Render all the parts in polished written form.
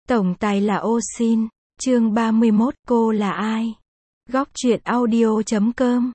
Tổng tài là ô xin. Chương 31, cô là ai? Góc truyện audio.com.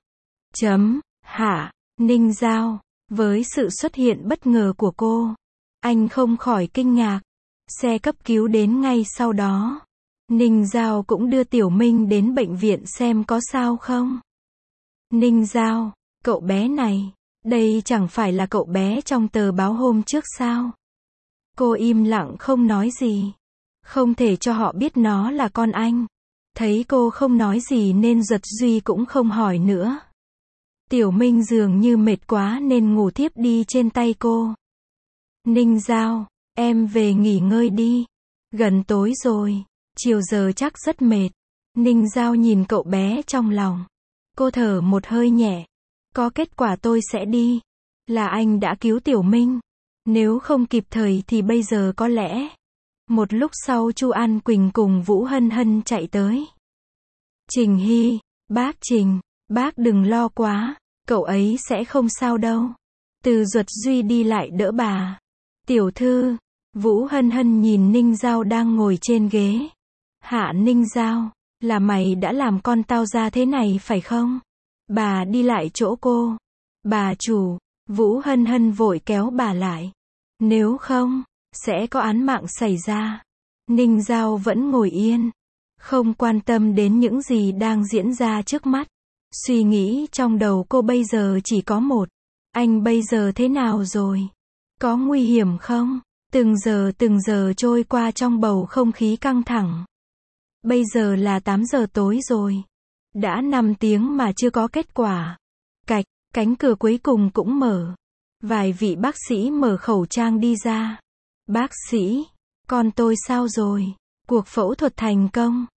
Hạ, Ninh Giao. Với sự xuất hiện bất ngờ của cô, anh không khỏi kinh ngạc. Xe cấp cứu đến ngay sau đó. Ninh Giao cũng đưa Tiểu Minh đến bệnh viện xem có sao không. Ninh Giao, cậu bé này, đây chẳng phải là cậu bé trong tờ báo hôm trước sao? Cô im lặng không nói gì. Không thể cho họ biết nó là con anh. Thấy cô không nói gì nên Duật Duy cũng không hỏi nữa. Tiểu Minh dường như mệt quá nên ngủ thiếp đi trên tay cô. Ninh Giao, em về nghỉ ngơi đi. Gần tối rồi, chiều giờ chắc rất mệt. Ninh Giao nhìn cậu bé trong lòng. Cô thở một hơi nhẹ. Có kết quả tôi sẽ đi. Là anh đã cứu Tiểu Minh. Nếu không kịp thời thì bây giờ có lẽ. Một lúc sau Chu An Quỳnh cùng Vũ Hân Hân chạy tới. Trình Hy, bác Trình, bác đừng lo quá, cậu ấy sẽ không sao đâu. Từ Duật Duy đi lại đỡ bà. Tiểu thư, Vũ Hân Hân nhìn Ninh Giao đang ngồi trên ghế. Hạ Ninh Giao, là mày đã làm con tao ra thế này phải không? Bà đi lại chỗ cô. Bà chủ, Vũ Hân Hân vội kéo bà lại. Nếu không, sẽ có án mạng xảy ra. Ninh Giao vẫn ngồi yên, không quan tâm đến những gì đang diễn ra trước mắt. Suy nghĩ trong đầu cô bây giờ chỉ có một. Anh bây giờ thế nào rồi? Có nguy hiểm không? Từng giờ trôi qua trong bầu không khí căng thẳng. Bây giờ là 8 giờ tối rồi. Đã 5 tiếng mà chưa có kết quả. Cạch, cánh cửa cuối cùng cũng mở. Vài vị bác sĩ mở khẩu trang đi ra. Bác sĩ, con tôi sao rồi? Cuộc phẫu thuật thành công.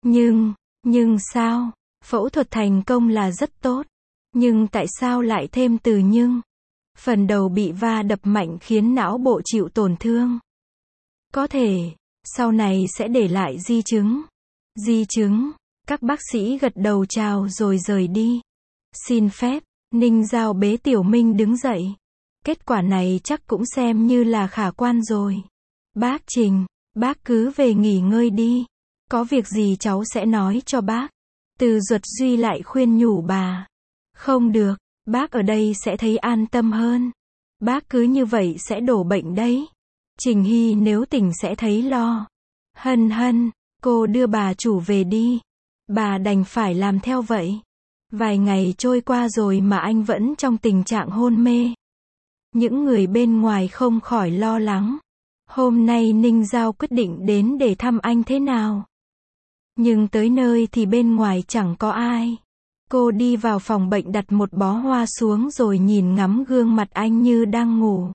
Nhưng sao? Phẫu thuật thành công là rất tốt. Nhưng tại sao lại thêm từ nhưng? Phần đầu bị va đập mạnh khiến não bộ chịu tổn thương. Có thể, sau này sẽ để lại di chứng. Di chứng, các bác sĩ gật đầu chào rồi rời đi. Xin phép, Ninh Giao bế Tiểu Minh đứng dậy. Kết quả này chắc cũng xem như là khả quan rồi. Bác Trình, bác cứ về nghỉ ngơi đi. Có việc gì cháu sẽ nói cho bác. Từ Duật Duy lại khuyên nhủ bà. Không được, bác ở đây sẽ thấy an tâm hơn. Bác cứ như vậy sẽ đổ bệnh đấy. Trình Hy nếu tỉnh sẽ thấy lo. Hân Hân, cô đưa bà chủ về đi. Bà đành phải làm theo vậy. Vài ngày trôi qua rồi mà anh vẫn trong tình trạng hôn mê. Những người bên ngoài không khỏi lo lắng. Hôm nay Ninh Giao quyết định đến để thăm anh thế nào. Nhưng tới nơi thì bên ngoài chẳng có ai. Cô đi vào phòng bệnh đặt một bó hoa xuống rồi nhìn ngắm gương mặt anh như đang ngủ.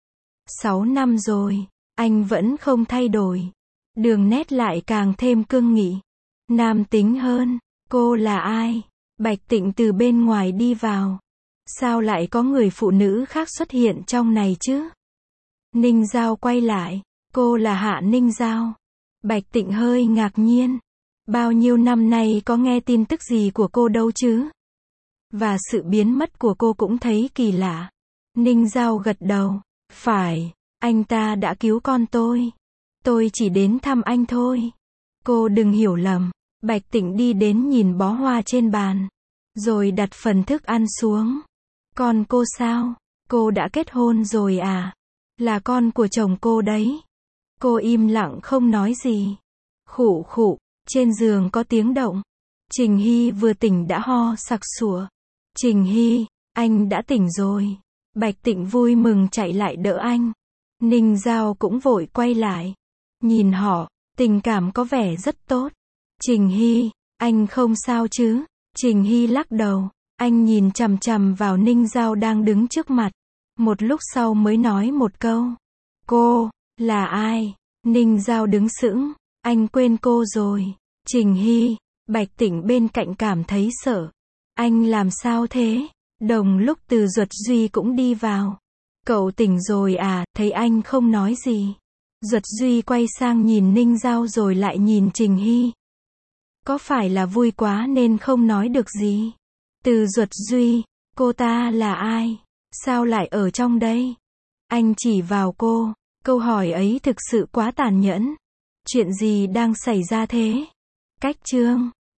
6 năm rồi, anh vẫn không thay đổi. Đường nét lại càng thêm cương nghị. Nam tính hơn. Cô là ai? Bạch Tịnh từ bên ngoài đi vào. Sao lại có người phụ nữ khác xuất hiện trong này chứ? Ninh Giao quay lại. Cô là Hạ Ninh Giao. Bạch Tịnh hơi ngạc nhiên. Bao nhiêu năm nay có nghe tin tức gì của cô đâu chứ? Và sự biến mất của cô cũng thấy kỳ lạ. Ninh Giao gật đầu. Phải, anh ta đã cứu con tôi. Tôi chỉ đến thăm anh thôi. Cô đừng hiểu lầm. Bạch Tịnh đi đến nhìn bó hoa trên bàn. Rồi đặt phần thức ăn xuống. Con cô sao? Cô đã kết hôn rồi à? Là con của chồng cô đấy. Cô im lặng không nói gì. Khụ khụ, trên giường có tiếng động. Trình Hy vừa tỉnh đã ho sặc sụa. Trình Hy, anh đã tỉnh rồi. Bạch Tịnh vui mừng chạy lại đỡ anh. Ninh Giao cũng vội quay lại. Nhìn họ, tình cảm có vẻ rất tốt. Trình Hy, anh không sao chứ? Trình Hy lắc đầu. Anh nhìn chằm chằm vào Ninh Giao đang đứng trước mặt. Một lúc sau mới nói một câu. Cô, là ai? Ninh Giao đứng sững. Anh quên cô rồi. Trình Hy, Bạch Tịnh bên cạnh cảm thấy sợ. Anh làm sao thế? Đồng lúc Từ Duật Duy cũng đi vào. Cậu tỉnh rồi à? Thấy anh không nói gì. Duật Duy quay sang nhìn Ninh Giao rồi lại nhìn Trình Hy. Có phải là vui quá nên không nói được gì? Từ Duật Duy, cô ta là ai? Sao lại ở trong đây? Anh chỉ vào cô. Câu hỏi ấy thực sự quá tàn nhẫn. Chuyện gì đang xảy ra thế? Cách chương